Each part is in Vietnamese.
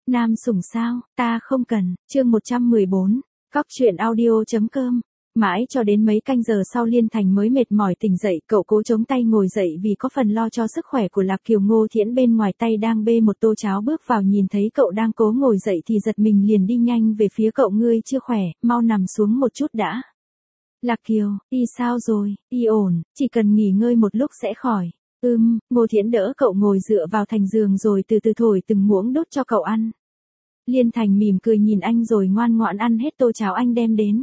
Nam sủng sao, ta không cần, chương 114, Cóc truyện audio.com. Mãi cho đến mấy canh giờ sau Liên Thành mới mệt mỏi tỉnh dậy, cậu cố chống tay ngồi dậy vì có phần lo cho sức khỏe của Lạc Kiều. Ngô Thiễn bên ngoài tay đang bê một tô cháo bước vào nhìn thấy cậu đang cố ngồi dậy thì giật mình liền đi nhanh về phía cậu. Ngươi chưa khỏe, mau nằm xuống một chút đã. Lạc Kiều, y sao rồi, y ổn, chỉ cần nghỉ ngơi một lúc sẽ khỏi. Ngô Thiễn đỡ cậu ngồi dựa vào thành giường rồi từ từ thổi từng muỗng đốt cho cậu ăn. Liên Thành mỉm cười nhìn anh rồi ngoan ngoãn ăn hết tô cháo anh đem đến.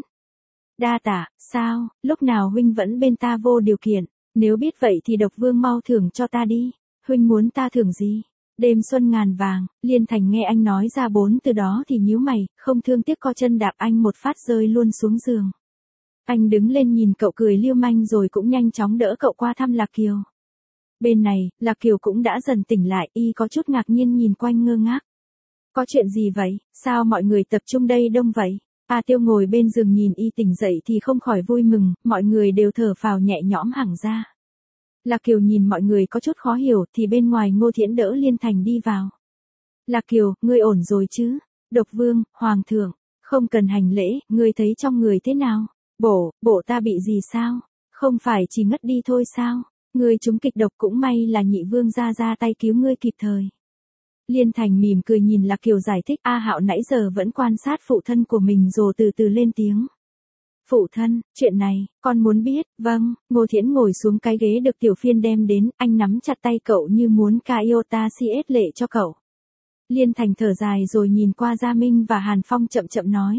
Đa tạ, sao, lúc nào huynh vẫn bên ta vô điều kiện, nếu biết vậy thì Độc Vương mau thưởng cho ta đi, huynh muốn ta thưởng gì? Đêm xuân ngàn vàng. Liên Thành nghe anh nói ra 4 từ đó thì nhíu mày, không thương tiếc co chân đạp anh một phát rơi luôn xuống giường. Anh đứng lên nhìn cậu cười lưu manh rồi cũng nhanh chóng đỡ cậu qua thăm Lạc Kiều. Bên này, Lạc Kiều cũng đã dần tỉnh lại, y có chút ngạc nhiên nhìn quanh ngơ ngác. Có chuyện gì vậy, sao mọi người tập trung đây đông vậy? A Tiêu ngồi bên giường nhìn y tỉnh dậy thì không khỏi vui mừng, mọi người đều thở phào nhẹ nhõm hẳn ra. Lạc Kiều nhìn mọi người có chút khó hiểu thì bên ngoài Ngô Thiễn đỡ Liên Thành đi vào. Lạc Kiều, ngươi ổn rồi chứ? Độc Vương, Hoàng thượng, không cần hành lễ, ngươi thấy trong người thế nào? Bộ ta bị gì sao? Không phải chỉ ngất đi thôi sao? Ngươi trúng kịch độc cũng may là nhị vương ra tay cứu ngươi kịp thời. Liên Thành mỉm cười nhìn Lạc Kiều giải thích. A Hạo nãy giờ vẫn quan sát phụ thân của mình rồi từ từ lên tiếng. Phụ thân, chuyện này, con muốn biết. Vâng. Ngô Thiễn ngồi xuống cái ghế được Tiểu Phiên đem đến, anh nắm chặt tay cậu như muốn ca iota siết lệ cho cậu. Liên Thành thở dài rồi nhìn qua Gia Minh và Hàn Phong chậm chậm nói.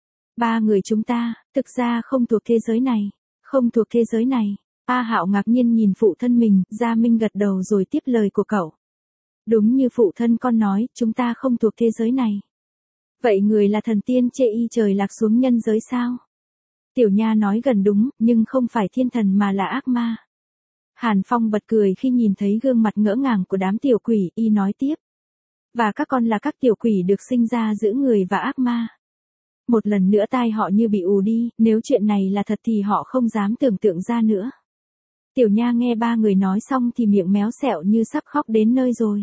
Ba người chúng ta, thực ra không thuộc thế giới này. Không thuộc thế giới này. A Hạo ngạc nhiên nhìn phụ thân mình, Gia Minh gật đầu rồi tiếp lời của cậu. Đúng như phụ thân con nói, chúng ta không thuộc thế giới này. Vậy người là thần tiên chê y trời lạc xuống nhân giới sao? Tiểu Nha nói gần đúng, nhưng không phải thiên thần mà là ác ma. Hàn Phong bật cười khi nhìn thấy gương mặt ngỡ ngàng của đám tiểu quỷ, y nói tiếp. Và các con là các tiểu quỷ được sinh ra giữa người và ác ma. Một lần nữa tai họ như bị ù đi, nếu chuyện này là thật thì họ không dám tưởng tượng ra nữa. Tiểu Nha nghe ba người nói xong thì miệng méo xẹo như sắp khóc đến nơi rồi.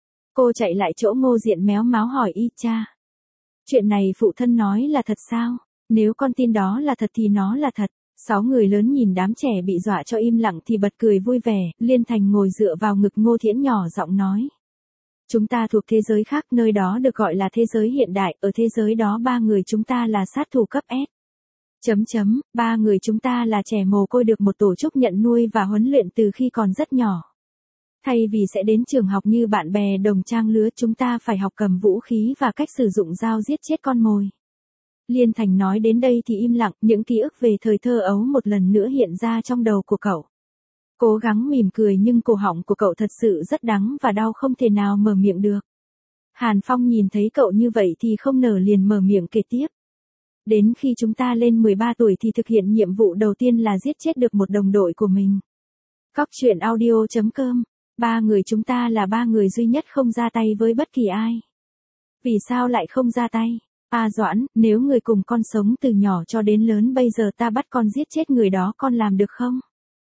Cô chạy lại chỗ Ngô Diện méo máu hỏi y cha. Chuyện này phụ thân nói là thật sao? Nếu con tin đó là thật thì nó là thật. 6 người lớn nhìn đám trẻ bị dọa cho im lặng thì bật cười vui vẻ. Liên Thành ngồi dựa vào ngực Ngô Thiễn nhỏ giọng nói. Chúng ta thuộc thế giới khác, nơi đó được gọi là thế giới hiện đại, ở thế giới đó ba người chúng ta là sát thủ cấp S. Ba người chúng ta là trẻ mồ côi được một tổ chức nhận nuôi và huấn luyện từ khi còn rất nhỏ. Thay vì sẽ đến trường học như bạn bè đồng trang lứa, chúng ta phải học cầm vũ khí và cách sử dụng dao giết chết con mồi. Liên Thành nói đến đây thì im lặng, những ký ức về thời thơ ấu một lần nữa hiện ra trong đầu của cậu. Cố gắng mỉm cười nhưng cổ họng của cậu thật sự rất đắng và đau không thể nào mở miệng được. Hàn Phong nhìn thấy cậu như vậy thì không nở liền mở miệng kể tiếp. Đến khi chúng ta lên 13 tuổi thì thực hiện nhiệm vụ đầu tiên là giết chết được một đồng đội của mình. Cóc truyện audio.com. Ba người chúng ta là ba người duy nhất không ra tay với bất kỳ ai. Vì sao lại không ra tay? Doãn, nếu người cùng con sống từ nhỏ cho đến lớn bây giờ ta bắt con giết chết người đó con làm được không?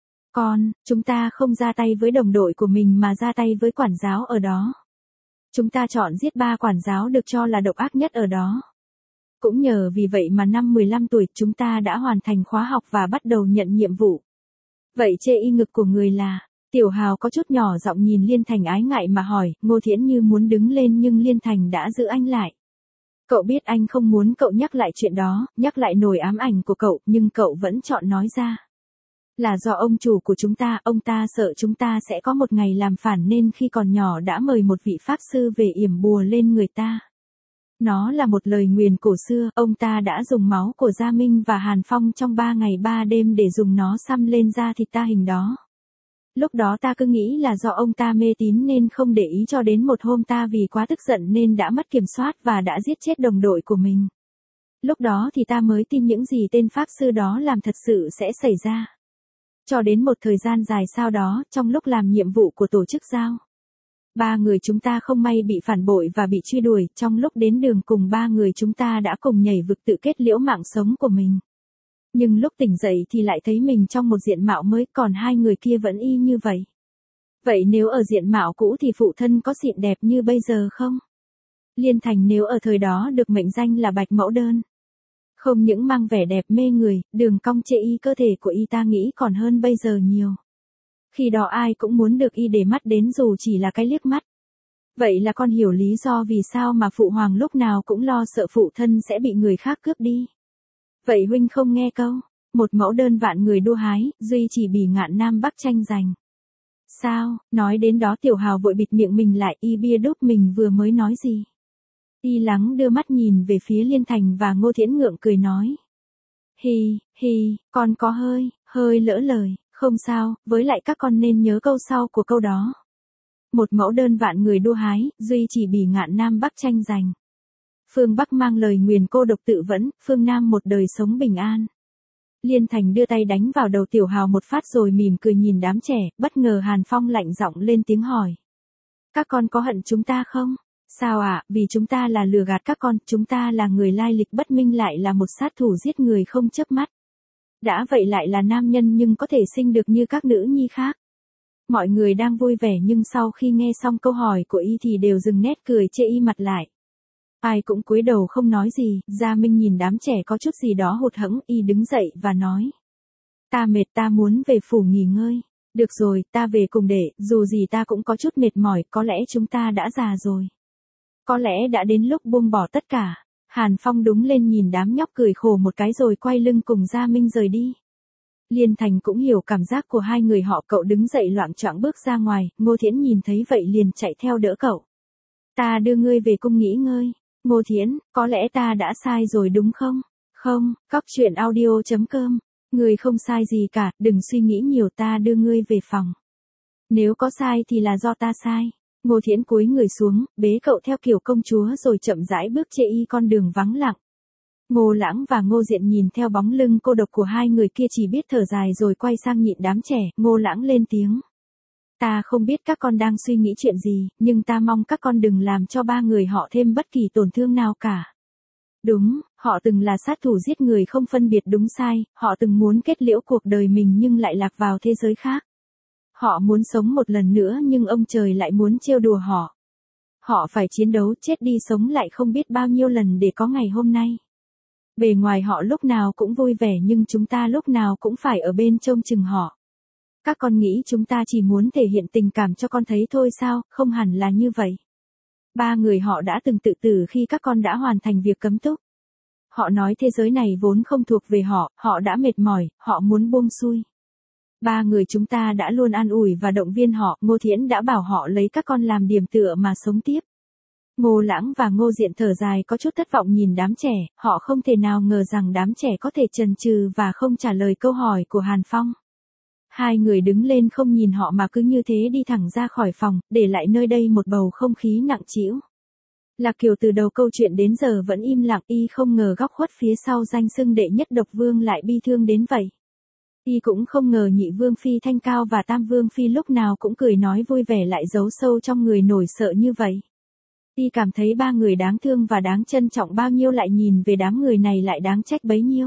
Chúng ta không ra tay với đồng đội của mình mà ra tay với quản giáo ở đó. Chúng ta chọn giết 3 quản giáo được cho là độc ác nhất ở đó. Cũng nhờ vì vậy mà năm 15 tuổi chúng ta đã hoàn thành khóa học và bắt đầu nhận nhiệm vụ. Vậy chê y ngực của người là... Tiểu Hào có chút nhỏ giọng nhìn Liên Thành ái ngại mà hỏi. Ngô Thiễn như muốn đứng lên nhưng Liên Thành đã giữ anh lại. Cậu biết anh không muốn cậu nhắc lại chuyện đó, nhắc lại nỗi ám ảnh của cậu, nhưng cậu vẫn chọn nói ra. Là do ông chủ của chúng ta, ông ta sợ chúng ta sẽ có một ngày làm phản nên khi còn nhỏ đã mời một vị pháp sư về yểm bùa lên người ta. Nó là một lời nguyền cổ xưa, ông ta đã dùng máu của Gia Minh và Hàn Phong trong 3 ngày 3 đêm để dùng nó xăm lên da thịt ta hình đó. Lúc đó ta cứ nghĩ là do ông ta mê tín nên không để ý cho đến một hôm ta vì quá tức giận nên đã mất kiểm soát và đã giết chết đồng đội của mình. Lúc đó thì ta mới tin những gì tên pháp sư đó làm thật sự sẽ xảy ra. Cho đến một thời gian dài sau đó, trong lúc làm nhiệm vụ của tổ chức giao. 3 người chúng ta không may bị phản bội và bị truy đuổi, trong lúc đến đường cùng 3 người chúng ta đã cùng nhảy vực tự kết liễu mạng sống của mình. Nhưng lúc tỉnh dậy thì lại thấy mình trong một diện mạo mới, còn 2 người kia vẫn y như vậy. Vậy nếu ở diện mạo cũ thì phụ thân có xịn đẹp như bây giờ không? Liên Thành nếu ở thời đó được mệnh danh là bạch mẫu đơn. Không những mang vẻ đẹp mê người, đường cong chê y cơ thể của y ta nghĩ còn hơn bây giờ nhiều. Khi đó ai cũng muốn được y để mắt đến dù chỉ là cái liếc mắt. Vậy là con hiểu lý do vì sao mà phụ hoàng lúc nào cũng lo sợ phụ thân sẽ bị người khác cướp đi. Vậy huynh không nghe câu, một mẫu đơn vạn người đua hái, duy chỉ bỉ ngạn Nam Bắc tranh giành. Sao, nói đến đó Tiểu Hào vội bịt miệng mình lại, y bia đúc mình vừa mới nói gì. Y lắng đưa mắt nhìn về phía Liên Thành và Ngô Thiến ngượng cười nói. Hi, con có hơi lỡ lời, không sao, với lại các con nên nhớ câu sau của câu đó. Một mẫu đơn vạn người đua hái, duy chỉ bỉ ngạn Nam Bắc tranh giành. Phương Bắc mang lời nguyền cô độc tự vẫn, phương Nam một đời sống bình an. Liên Thành đưa tay đánh vào đầu Tiểu Hào một phát rồi mỉm cười nhìn đám trẻ, bất ngờ Hàn Phong lạnh giọng lên tiếng hỏi. Các con có hận chúng ta không? Sao ạ, vì chúng ta là lừa gạt các con, chúng ta là người lai lịch bất minh lại là một sát thủ giết người không chớp mắt. Đã vậy lại là nam nhân nhưng có thể sinh được như các nữ nhi khác. Mọi người đang vui vẻ nhưng sau khi nghe xong câu hỏi của y thì đều dừng nét cười chê y mặt lại. Ai cũng cúi đầu không nói gì, Gia Minh nhìn đám trẻ có chút gì đó hụt hẫng, y đứng dậy và nói. Ta mệt, ta muốn về phủ nghỉ ngơi. Được rồi, ta về cùng để, dù gì ta cũng có chút mệt mỏi, có lẽ chúng ta đã già rồi. Có lẽ đã đến lúc buông bỏ tất cả. Hàn Phong đúng lên nhìn đám nhóc cười khổ một cái rồi quay lưng cùng Gia Minh rời đi. Liên Thành cũng hiểu cảm giác của hai người họ, cậu đứng dậy loạng choạng bước ra ngoài, Ngô Thiến nhìn thấy vậy liền chạy theo đỡ cậu. Ta đưa ngươi về cung nghỉ ngơi. Ngô Thiến, có lẽ ta đã sai rồi đúng không? Không, coctruyện audio.com. Ngươi không sai gì cả, đừng suy nghĩ nhiều, ta đưa ngươi về phòng. Nếu có sai thì là do ta sai. Ngô Thiến cúi người xuống, bế cậu theo kiểu công chúa rồi chậm rãi bước chê y con đường vắng lặng. Ngô Lãng và Ngô Diện nhìn theo bóng lưng cô độc của hai người kia chỉ biết thở dài rồi quay sang nhịn đám trẻ, Ngô Lãng lên tiếng. Ta không biết các con đang suy nghĩ chuyện gì, nhưng ta mong các con đừng làm cho ba người họ thêm bất kỳ tổn thương nào cả. Đúng, họ từng là sát thủ giết người không phân biệt đúng sai, họ từng muốn kết liễu cuộc đời mình nhưng lại lạc vào thế giới khác. Họ muốn sống một lần nữa nhưng ông trời lại muốn trêu đùa họ. Họ phải chiến đấu chết đi sống lại không biết bao nhiêu lần để có ngày hôm nay. Bề ngoài họ lúc nào cũng vui vẻ nhưng chúng ta lúc nào cũng phải ở bên trông chừng họ. Các con nghĩ chúng ta chỉ muốn thể hiện tình cảm cho con thấy thôi sao, không hẳn là như vậy. Ba người họ đã từng tự tử khi các con đã hoàn thành việc cấm túc. Họ nói thế giới này vốn không thuộc về họ, họ đã mệt mỏi, họ muốn buông xuôi. Ba người chúng ta đã luôn an ủi và động viên họ, Ngô Thiến đã bảo họ lấy các con làm điểm tựa mà sống tiếp. Ngô Lãng và Ngô Diện thở dài có chút thất vọng nhìn đám trẻ, họ không thể nào ngờ rằng đám trẻ có thể chần chừ và không trả lời câu hỏi của Hàn Phong. Hai người đứng lên không nhìn họ mà cứ như thế đi thẳng ra khỏi phòng, để lại nơi đây một bầu không khí nặng trĩu. Lạc Kiều từ đầu câu chuyện đến giờ vẫn im lặng, y không ngờ góc khuất phía sau danh xưng đệ nhất độc vương lại bi thương đến vậy. Y cũng không ngờ nhị vương phi Thanh Cao và tam vương phi lúc nào cũng cười nói vui vẻ lại giấu sâu trong người nổi sợ như vậy. Y cảm thấy ba người đáng thương và đáng trân trọng bao nhiêu lại nhìn về đám người này lại đáng trách bấy nhiêu.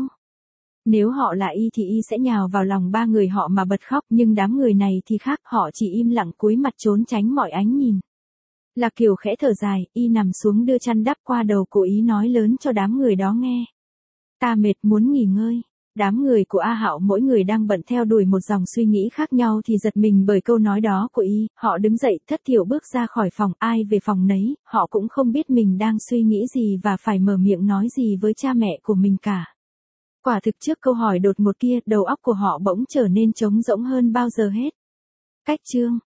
Nếu họ là y thì y sẽ nhào vào lòng ba người họ mà bật khóc, nhưng đám người này thì khác, họ chỉ im lặng cúi mặt trốn tránh mọi ánh nhìn. Lạc Kiều khẽ thở dài, y nằm xuống đưa chăn đắp qua đầu của ý nói lớn cho đám người đó nghe. Ta mệt muốn nghỉ ngơi. Đám người của A Hạo mỗi người đang bận theo đuổi một dòng suy nghĩ khác nhau thì giật mình bởi câu nói đó của y, họ đứng dậy thất thiểu bước ra khỏi phòng, ai về phòng nấy, họ cũng không biết mình đang suy nghĩ gì và phải mở miệng nói gì với cha mẹ của mình cả. Quả thực trước câu hỏi đột ngột kia, đầu óc của họ bỗng trở nên trống rỗng hơn bao giờ hết. Cách chương